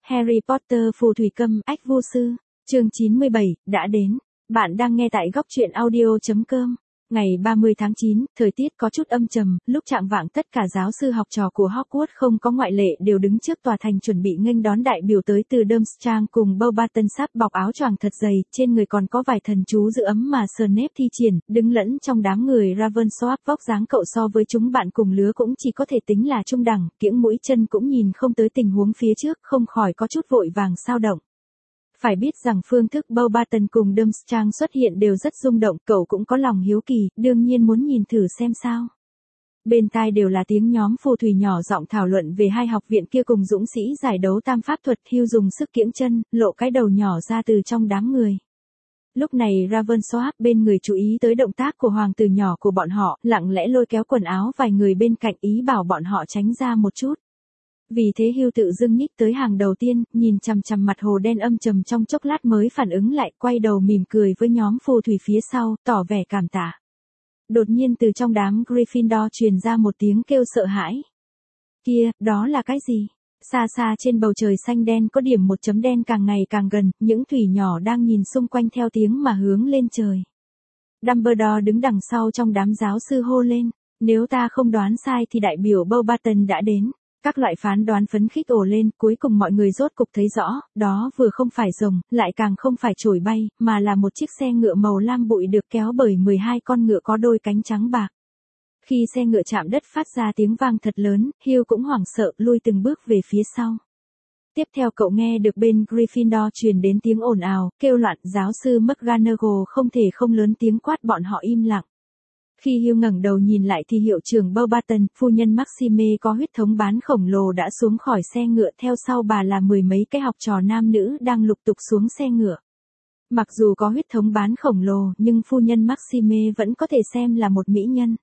Harry Potter phù thủy câm ách vô sư, chương 97, đã đến. Bạn đang nghe tại góc truyện audio.com. Ngày 30 tháng 9, thời tiết có chút âm trầm, lúc chạng vạng tất cả giáo sư học trò của Hogwarts không có ngoại lệ đều đứng trước tòa thành chuẩn bị nghênh đón đại biểu tới từ Durmstrang cùng Beauxbaton sắp bọc áo choàng thật dày, trên người còn có vài thần chú giữ ấm mà Snape thi triển, đứng lẫn trong đám người Ravensworth. Vóc dáng cậu so với chúng bạn cùng lứa cũng chỉ có thể tính là trung đẳng, kiễng mũi chân cũng nhìn không tới tình huống phía trước, không khỏi có chút vội vàng sao động. Phải biết rằng phương thức Beauxbaton cùng Durmstrang xuất hiện đều rất rung động, cậu cũng có lòng hiếu kỳ, đương nhiên muốn nhìn thử xem sao. Bên tai đều là tiếng nhóm phù thủy nhỏ giọng thảo luận về hai học viện kia cùng dũng sĩ giải đấu tam pháp thuật. Hugh dùng sức kiễng chân, lộ cái đầu nhỏ ra từ trong đám người. Lúc này Ravensworth bên người chú ý tới động tác của hoàng tử nhỏ của bọn họ, lặng lẽ lôi kéo quần áo vài người bên cạnh ý bảo bọn họ tránh ra một chút. Vì thế Hugh tự dưng nhích tới hàng đầu tiên, nhìn chằm chằm mặt hồ đen âm trầm trong chốc lát mới phản ứng lại, quay đầu mỉm cười với nhóm phù thủy phía sau, tỏ vẻ cảm tạ. Đột nhiên từ trong đám Gryffindor truyền ra một tiếng kêu sợ hãi. Kia, đó là cái gì? Xa xa trên bầu trời xanh đen có điểm một chấm đen càng ngày càng gần, những thủy nhỏ đang nhìn xung quanh theo tiếng mà hướng lên trời. Dumbledore đứng đằng sau trong đám giáo sư hô lên, nếu ta không đoán sai thì đại biểu Beauxbaton đã đến. Các loại phán đoán phấn khích ồ lên, cuối cùng mọi người rốt cục thấy rõ, đó vừa không phải rồng, lại càng không phải chổi bay, mà là một chiếc xe ngựa màu lam bụi được kéo bởi 12 con ngựa có đôi cánh trắng bạc. Khi xe ngựa chạm đất phát ra tiếng vang thật lớn, Hugh cũng hoảng sợ, lui từng bước về phía sau. Tiếp theo cậu nghe được bên Gryffindor truyền đến tiếng ồn ào, kêu loạn, giáo sư McGonagall không thể không lớn tiếng quát bọn họ im lặng. Khi Hugh ngẩng đầu nhìn lại thì hiệu trưởng Beauxbaton, phu nhân Maxime có huyết thống bán khổng lồ đã xuống khỏi xe ngựa, theo sau bà là mười mấy cái học trò nam nữ đang lục tục xuống xe ngựa. Mặc dù có huyết thống bán khổng lồ nhưng phu nhân Maxime vẫn có thể xem là một mỹ nhân.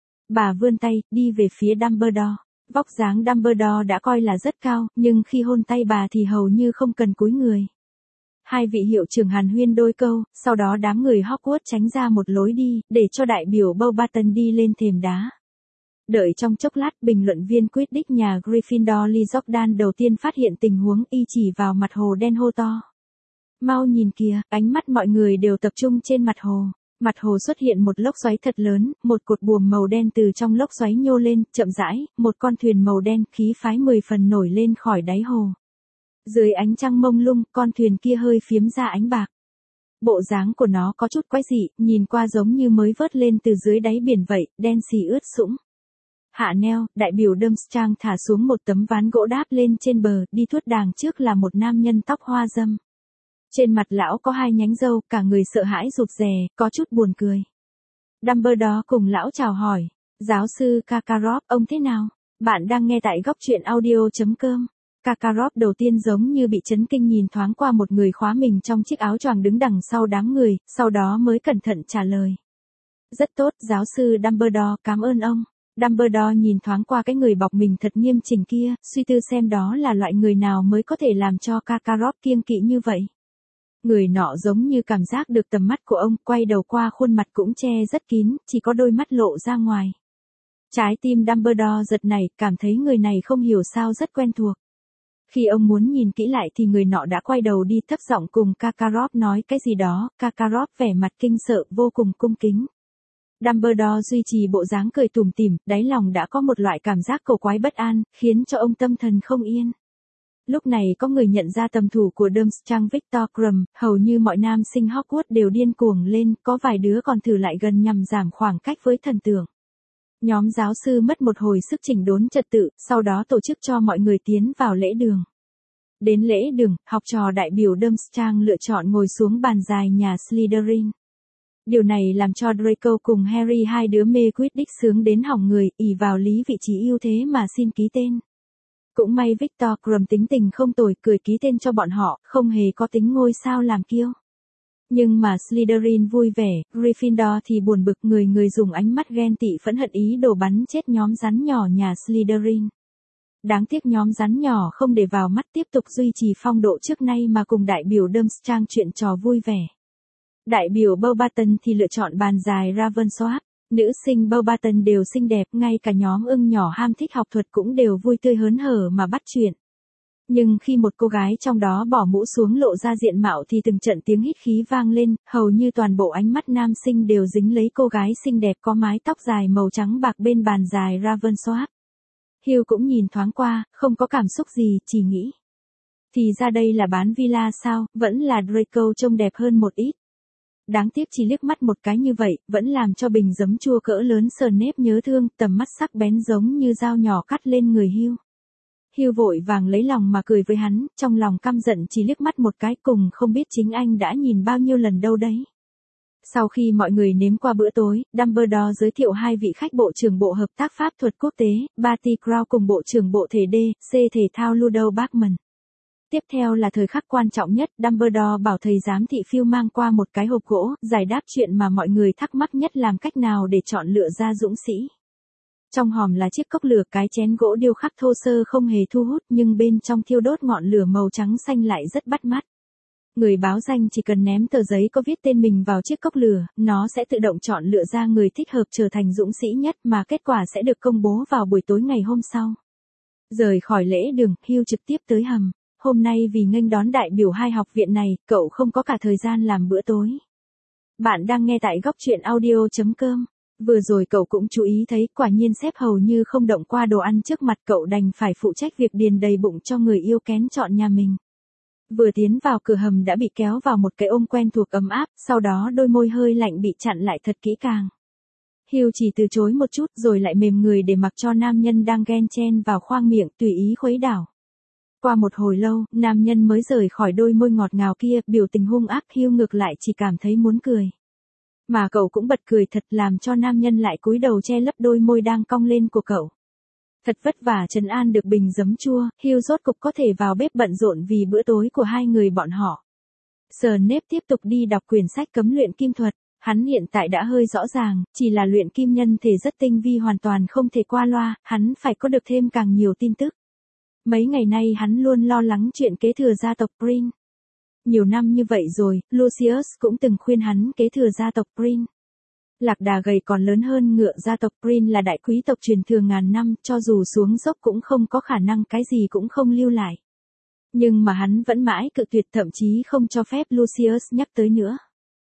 Bà vươn tay, đi về phía Dumbledore. Vóc dáng Dumbledore đã coi là rất cao, nhưng khi hôn tay bà thì hầu như không cần cúi người. Hai vị hiệu trưởng hàn huyên đôi câu, sau đó đám người Hogwarts tránh ra một lối đi, để cho đại biểu Beauxbaton đi lên thềm đá. Đợi trong chốc lát, bình luận viên Quidditch nhà Gryffindor Lee Jordan đầu tiên phát hiện tình huống, y chỉ vào mặt hồ đen hô to. Mau nhìn kìa, ánh mắt mọi người đều tập trung trên mặt hồ. Mặt hồ xuất hiện một lốc xoáy thật lớn, một cột buồm màu đen từ trong lốc xoáy nhô lên, chậm rãi, một con thuyền màu đen khí phái 10 phần nổi lên khỏi đáy hồ. Dưới ánh trăng mông lung, con thuyền kia hơi phiếm ra ánh bạc. Bộ dáng của nó có chút quái dị, nhìn qua giống như mới vớt lên từ dưới đáy biển vậy, đen xì ướt sũng. Hạ neo, đại biểu Durmstrang thả xuống một tấm ván gỗ đáp lên trên bờ, đi thuốt đàng trước là một nam nhân tóc hoa râm. Trên mặt lão có hai nhánh râu, cả người sợ hãi rụt rè, có chút buồn cười. Dumbledore cùng lão chào hỏi, giáo sư Karkaroff, ông thế nào? Bạn đang nghe tại góc truyện audio.com. Karkaroff đầu tiên giống như bị chấn kinh nhìn thoáng qua một người khóa mình trong chiếc áo choàng đứng đằng sau đám người, sau đó mới cẩn thận trả lời. Rất tốt, giáo sư Dumbledore, cảm ơn ông. Dumbledore nhìn thoáng qua cái người bọc mình thật nghiêm chỉnh kia, suy tư xem đó là loại người nào mới có thể làm cho Karkaroff kiêng kỵ như vậy. Người nọ giống như cảm giác được tầm mắt của ông, quay đầu qua khuôn mặt cũng che rất kín, chỉ có đôi mắt lộ ra ngoài. Trái tim Dumbledore giật nảy, cảm thấy người này không hiểu sao rất quen thuộc. Khi ông muốn nhìn kỹ lại thì người nọ đã quay đầu đi, thấp giọng cùng Karkaroff nói cái gì đó, Karkaroff vẻ mặt kinh sợ, vô cùng cung kính. Dumbledore duy trì bộ dáng cười tủm tỉm, đáy lòng đã có một loại cảm giác cổ quái bất an, khiến cho ông tâm thần không yên. Lúc này có người nhận ra tầm thủ của Durmstrang Victor Krum, hầu như mọi nam sinh Hogwarts đều điên cuồng lên, có vài đứa còn thử lại gần nhằm giảm khoảng cách với thần tượng. Nhóm giáo sư mất một hồi sức chỉnh đốn trật tự, sau đó tổ chức cho mọi người tiến vào lễ đường. Đến lễ đường, học trò đại biểu Durmstrang lựa chọn ngồi xuống bàn dài nhà Slytherin. Điều này làm cho Draco cùng Harry hai đứa mê Quidditch sướng đến hỏng người, ỷ vào lý vị trí ưu thế mà xin ký tên. Cũng may Victor Krum tính tình không tồi, cười ký tên cho bọn họ, không hề có tính ngôi sao làm kiêu. Nhưng mà Slytherin vui vẻ, Gryffindor thì buồn bực, người người dùng ánh mắt ghen tị phẫn hận ý đồ bắn chết nhóm rắn nhỏ nhà Slytherin. Đáng tiếc nhóm rắn nhỏ không để vào mắt, tiếp tục duy trì phong độ trước nay mà cùng đại biểu Durmstrang chuyện trò vui vẻ. Đại biểu Beauxbaton thì lựa chọn bàn dài Ravensworth. Nữ sinh Beauxbaton đều xinh đẹp, ngay cả nhóm ưng nhỏ ham thích học thuật cũng đều vui tươi hớn hở mà bắt chuyện. Nhưng khi một cô gái trong đó bỏ mũ xuống lộ ra diện mạo thì từng trận tiếng hít khí vang lên, hầu như toàn bộ ánh mắt nam sinh đều dính lấy cô gái xinh đẹp có mái tóc dài màu trắng bạc bên bàn dài Ravensworth. Hugh cũng nhìn thoáng qua, không có cảm xúc gì, chỉ nghĩ. Thì ra đây là bán villa sao, vẫn là Draco trông đẹp hơn một ít. Đáng tiếc chỉ liếc mắt một cái như vậy, vẫn làm cho bình giấm chua cỡ lớn Snape nhớ thương, tầm mắt sắc bén giống như dao nhỏ cắt lên người Hugh. Hugh vội vàng lấy lòng mà cười với hắn, trong lòng căm giận chỉ liếc mắt một cái cùng không biết chính anh đã nhìn bao nhiêu lần đâu đấy. Sau khi mọi người nếm qua bữa tối, Dumbledore giới thiệu hai vị khách bộ trưởng bộ hợp tác pháp thuật quốc tế, Barty Crouch cùng bộ trưởng bộ thể D.C. thể thao Ludo Bagman. Tiếp theo là thời khắc quan trọng nhất, Dumbledore bảo thầy giám thị Phil mang qua một cái hộp gỗ, giải đáp chuyện mà mọi người thắc mắc nhất làm cách nào để chọn lựa ra dũng sĩ. Trong hòm là chiếc cốc lửa, cái chén gỗ điêu khắc thô sơ không hề thu hút nhưng bên trong thiêu đốt ngọn lửa màu trắng xanh lại rất bắt mắt. Người báo danh chỉ cần ném tờ giấy có viết tên mình vào chiếc cốc lửa, nó sẽ tự động chọn lựa ra người thích hợp trở thành dũng sĩ nhất mà kết quả sẽ được công bố vào buổi tối ngày hôm sau. Rời khỏi lễ đường, Hugh trực tiếp tới hầm. Hôm nay vì nghênh đón đại biểu hai học viện này, cậu không có cả thời gian làm bữa tối. Bạn đang nghe tại góc truyện audio.com. Vừa rồi cậu cũng chú ý thấy, quả nhiên sếp hầu như không động qua đồ ăn trước mặt cậu, đành phải phụ trách việc điền đầy bụng cho người yêu kén chọn nhà mình. Vừa tiến vào cửa hầm đã bị kéo vào một cái ôm quen thuộc ấm áp, sau đó đôi môi hơi lạnh bị chặn lại thật kỹ càng. Hugh chỉ từ chối một chút rồi lại mềm người để mặc cho nam nhân đang ghen chen vào khoang miệng tùy ý khuấy đảo. Qua một hồi lâu, nam nhân mới rời khỏi đôi môi ngọt ngào kia, biểu tình hung ác. Hugh ngược lại chỉ cảm thấy muốn cười. Mà cậu cũng bật cười thật, làm cho nam nhân lại cúi đầu che lấp đôi môi đang cong lên của cậu. Thật vất vả trấn an được bình giấm chua, Hugh rốt cục có thể vào bếp bận rộn vì bữa tối của hai người bọn họ. Snape tiếp tục đi đọc quyển sách cấm luyện kim thuật. Hắn hiện tại đã hơi rõ ràng, chỉ là luyện kim nhân thể rất tinh vi, hoàn toàn không thể qua loa, hắn phải có được thêm càng nhiều tin tức. Mấy ngày nay hắn luôn lo lắng chuyện kế thừa gia tộc Prin. Nhiều năm như vậy rồi, Lucius cũng từng khuyên hắn kế thừa gia tộc Prin. Lạc đà gầy còn lớn hơn ngựa, gia tộc Prin là đại quý tộc truyền thừa ngàn năm, cho dù xuống dốc cũng không có khả năng cái gì cũng không lưu lại. Nhưng mà hắn vẫn mãi cự tuyệt, thậm chí không cho phép Lucius nhắc tới nữa.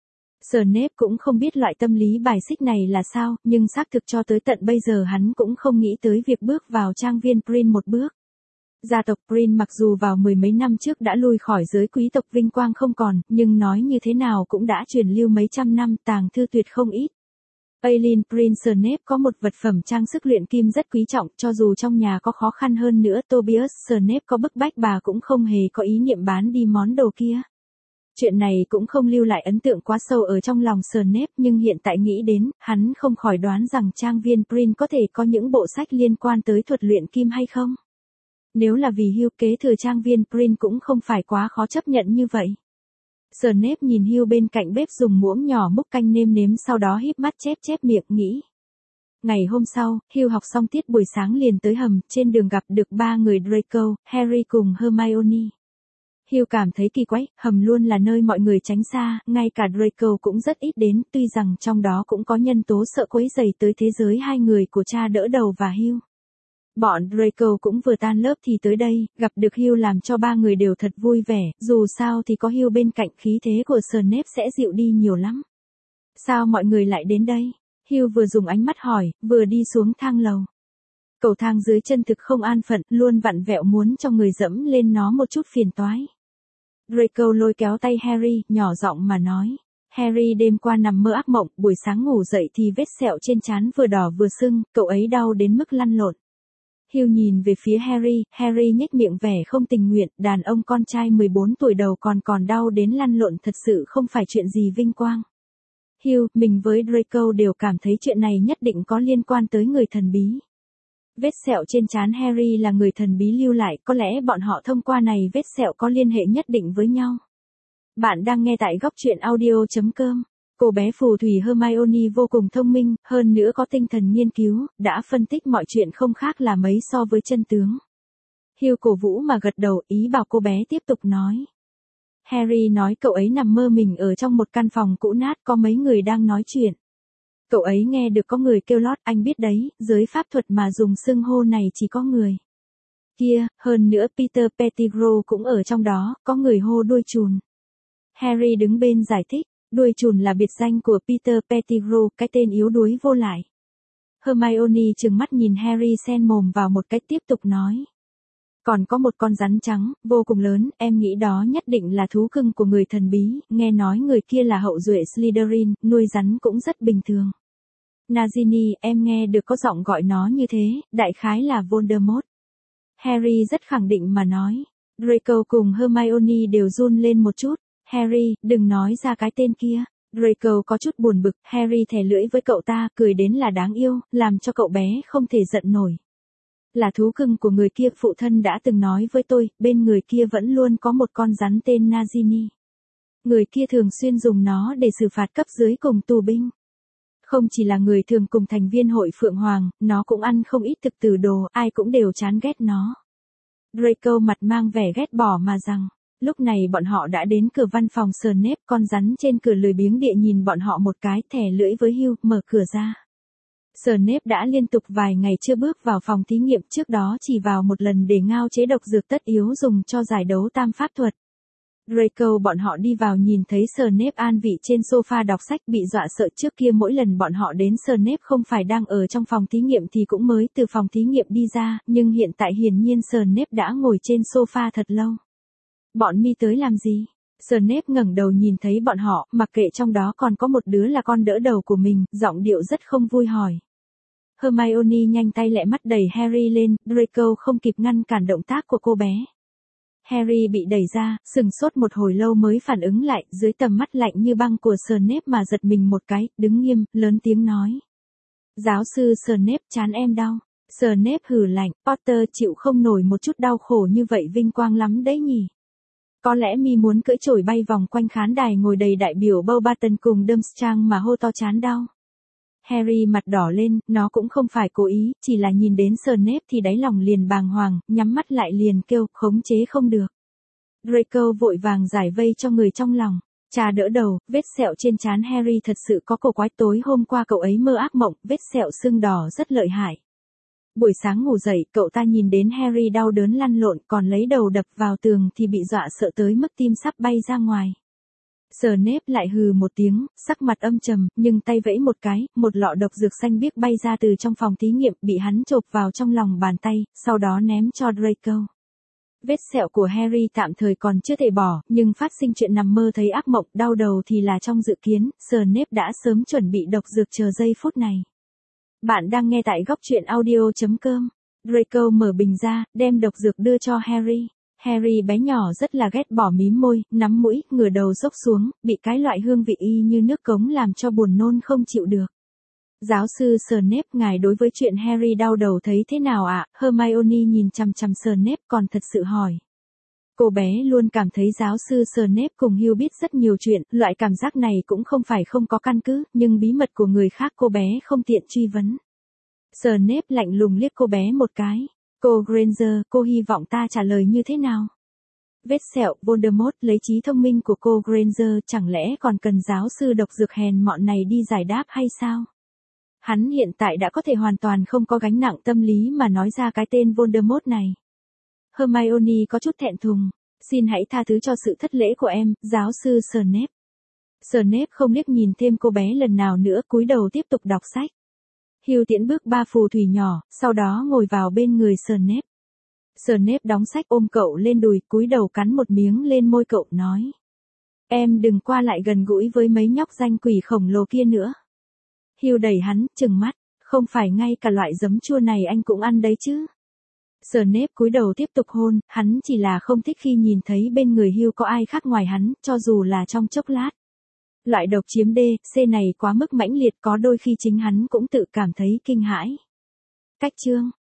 Snape cũng không biết loại tâm lý bài xích này là sao, nhưng xác thực cho tới tận bây giờ hắn cũng không nghĩ tới việc bước vào trang viên Prin một bước. Gia tộc Prin mặc dù vào mười mấy năm trước đã lui khỏi giới quý tộc vinh quang không còn, nhưng nói như thế nào cũng đã truyền lưu mấy trăm năm, tàng thư tuyệt không ít. Aileen Prin Snape có một vật phẩm trang sức luyện kim rất quý trọng, cho dù trong nhà có khó khăn hơn nữa, Tobias Snape có bức bách bà cũng không hề có ý niệm bán đi món đồ kia. Chuyện này cũng không lưu lại ấn tượng quá sâu ở trong lòng Snape, nhưng hiện tại nghĩ đến, hắn không khỏi đoán rằng trang viên Prin có thể có những bộ sách liên quan tới thuật luyện kim hay không. Nếu là vì Hugh kế thừa trang viên Prin cũng không phải quá khó chấp nhận như vậy. Snape nhìn Hugh bên cạnh bếp dùng muỗng nhỏ múc canh nêm nếm, sau đó híp mắt chép miệng nghĩ. Ngày hôm sau, Hugh học xong tiết buổi sáng liền tới hầm, trên đường gặp được ba người Draco, Harry cùng Hermione. Hugh cảm thấy kỳ quái, hầm luôn là nơi mọi người tránh xa, ngay cả Draco cũng rất ít đến, tuy rằng trong đó cũng có nhân tố sợ quấy rầy tới thế giới hai người của cha đỡ đầu và Hugh. Bọn Draco cũng vừa tan lớp thì tới đây, gặp được Hugh làm cho ba người đều thật vui vẻ, dù sao thì có Hugh bên cạnh khí thế của Snape sẽ dịu đi nhiều lắm. Sao mọi người lại đến đây? Hugh vừa dùng ánh mắt hỏi, vừa đi xuống thang lầu. Cầu thang dưới chân thực không an phận, luôn vặn vẹo, muốn cho người dẫm lên nó một chút phiền toái. Draco lôi kéo tay Harry, nhỏ giọng mà nói. Harry đêm qua nằm mơ ác mộng, buổi sáng ngủ dậy thì vết sẹo trên trán vừa đỏ vừa sưng, cậu ấy đau đến mức lăn lộn. Hugh nhìn về phía Harry nhếch miệng vẻ không tình nguyện, đàn ông con trai 14 tuổi đầu còn đau đến lăn lộn thật sự không phải chuyện gì vinh quang. Hugh, mình với Draco đều cảm thấy chuyện này nhất định có liên quan tới người thần bí. Vết sẹo trên trán Harry là người thần bí lưu lại, có lẽ bọn họ thông qua này vết sẹo có liên hệ nhất định với nhau. Bạn đang nghe tại góc truyện audio.com. Cô bé phù thủy Hermione vô cùng thông minh, hơn nữa có tinh thần nghiên cứu, đã phân tích mọi chuyện không khác là mấy so với chân tướng. Hugh cổ vũ mà gật đầu, ý bảo cô bé tiếp tục nói. Harry nói cậu ấy nằm mơ mình ở trong một căn phòng cũ nát, có mấy người đang nói chuyện. Cậu ấy nghe được có người kêu lót, anh biết đấy, giới pháp thuật mà dùng xưng hô này chỉ có người. kia, hơn nữa Peter Pettigrew cũng ở trong đó, có người hô đuôi chùn. Harry đứng bên giải thích, đuôi chùn là biệt danh của Peter Pettigrew, cái tên yếu đuối vô lại. Hermione trừng mắt nhìn Harry sen mồm vào một cái tiếp tục nói. Còn có một con rắn trắng, vô cùng lớn, em nghĩ đó nhất định là thú cưng của người thần bí, nghe nói người kia là hậu duệ Slytherin, nuôi rắn cũng rất bình thường. Nagini, em nghe được có giọng gọi nó như thế, đại khái là Voldemort. Harry rất khẳng định mà nói. Draco cùng Hermione đều run lên một chút. Harry, đừng nói ra cái tên kia. Draco có chút buồn bực, Harry thè lưỡi với cậu ta, cười đến là đáng yêu, làm cho cậu bé không thể giận nổi. Là thú cưng của người kia, phụ thân đã từng nói với tôi, bên người kia vẫn luôn có một con rắn tên Nagini. Người kia thường xuyên dùng nó để xử phạt cấp dưới cùng tù binh. Không chỉ là người thường cùng thành viên hội Phượng Hoàng, nó cũng ăn không ít thực tử đồ, ai cũng đều chán ghét nó. Draco mặt mang vẻ ghét bỏ mà rằng, lúc này bọn họ đã đến cửa văn phòng Snape, con rắn trên cửa lười biếng địa nhìn bọn họ một cái, thè lưỡi với Hugh, mở cửa ra. Snape đã liên tục vài ngày chưa bước vào phòng thí nghiệm, trước đó chỉ vào một lần để ngao chế độc dược tất yếu dùng cho giải đấu tam pháp thuật. Draco bọn họ đi vào nhìn thấy Snape an vị trên sofa đọc sách, bị dọa sợ. Trước kia mỗi lần bọn họ đến Snape không phải đang ở trong phòng thí nghiệm thì cũng mới từ phòng thí nghiệm đi ra, nhưng hiện tại hiển nhiên Snape đã ngồi trên sofa thật lâu. Bọn mi tới làm gì? Snape ngẩng đầu nhìn thấy bọn họ, mặc kệ trong đó còn có một đứa là con đỡ đầu của mình, giọng điệu rất không vui hỏi. Hermione nhanh tay lẹ mắt đẩy Harry lên, Draco không kịp ngăn cản động tác của cô bé. Harry bị đẩy ra, sừng sốt một hồi lâu mới phản ứng lại, dưới tầm mắt lạnh như băng của Snape mà giật mình một cái, đứng nghiêm, lớn tiếng nói. Giáo sư Snape, trán em đau. Snape hừ lạnh, Potter chịu không nổi một chút đau khổ như vậy vinh quang lắm đấy nhỉ. Có lẽ mi muốn cưỡi chổi bay vòng quanh khán đài ngồi đầy đại biểu Beauxbaton cùng Durmstrang mà hô to chán đau. Harry mặt đỏ lên, nó cũng không phải cố ý, chỉ là nhìn đến Snape thì đáy lòng liền bàng hoàng, nhắm mắt lại liền kêu, khống chế không được. Draco vội vàng giải vây cho người trong lòng. Cha đỡ đầu, vết sẹo trên trán Harry thật sự có cổ quái, tối hôm qua cậu ấy mơ ác mộng, vết sẹo sưng đỏ rất lợi hại. Buổi sáng ngủ dậy, cậu ta nhìn đến Harry đau đớn lăn lộn, còn lấy đầu đập vào tường thì bị dọa sợ tới mức tim sắp bay ra ngoài. Snape lại hừ một tiếng, sắc mặt âm trầm, nhưng tay vẫy một cái, một lọ độc dược xanh biếc bay ra từ trong phòng thí nghiệm, bị hắn chộp vào trong lòng bàn tay, sau đó ném cho Draco. Vết sẹo của Harry tạm thời còn chưa thể bỏ, nhưng phát sinh chuyện nằm mơ thấy ác mộng, đau đầu thì là trong dự kiến, Snape đã sớm chuẩn bị độc dược chờ giây phút này. Bạn đang nghe tại góc truyện audio.com. Draco mở bình ra, đem độc dược đưa cho Harry. Harry bé nhỏ rất là ghét bỏ, mím môi, nắm mũi, ngửa đầu dốc xuống, bị cái loại hương vị y như nước cống làm cho buồn nôn không chịu được. Giáo sư Snape, ngài đối với chuyện Harry đau đầu thấy thế nào ạ? Hermione nhìn chằm chằm Snape còn thật sự hỏi. Cô bé luôn cảm thấy giáo sư Snape cùng Hugh biết rất nhiều chuyện, loại cảm giác này cũng không phải không có căn cứ, nhưng bí mật của người khác cô bé không tiện truy vấn. Snape lạnh lùng liếc cô bé một cái. Cô Granger, cô hy vọng ta trả lời như thế nào? Vết sẹo, Voldemort lấy trí thông minh của cô Granger, chẳng lẽ còn cần giáo sư độc dược hèn mọn này đi giải đáp hay sao? Hắn hiện tại đã có thể hoàn toàn không có gánh nặng tâm lý mà nói ra cái tên Voldemort này. Hermione có chút thẹn thùng. Xin hãy tha thứ cho sự thất lễ của em, giáo sư Snape. Snape không liếc nhìn thêm cô bé lần nào nữa, cúi đầu tiếp tục đọc sách. Hugh tiễn bước 3 phù thủy nhỏ, sau đó ngồi vào bên người Snape. Snape đóng sách ôm cậu lên đùi, cúi đầu cắn một miếng lên môi cậu, nói. Em đừng qua lại gần gũi với mấy nhóc danh quỷ khổng lồ kia nữa. Hugh đẩy hắn, trừng mắt, không phải ngay cả loại giấm chua này anh cũng ăn đấy chứ. Snape cúi đầu tiếp tục hôn, hắn chỉ là không thích khi nhìn thấy bên người Hugh có ai khác ngoài hắn, cho dù là trong chốc lát. Loại độc chiếm D, C này quá mức mãnh liệt, có đôi khi chính hắn cũng tự cảm thấy kinh hãi. Cách chương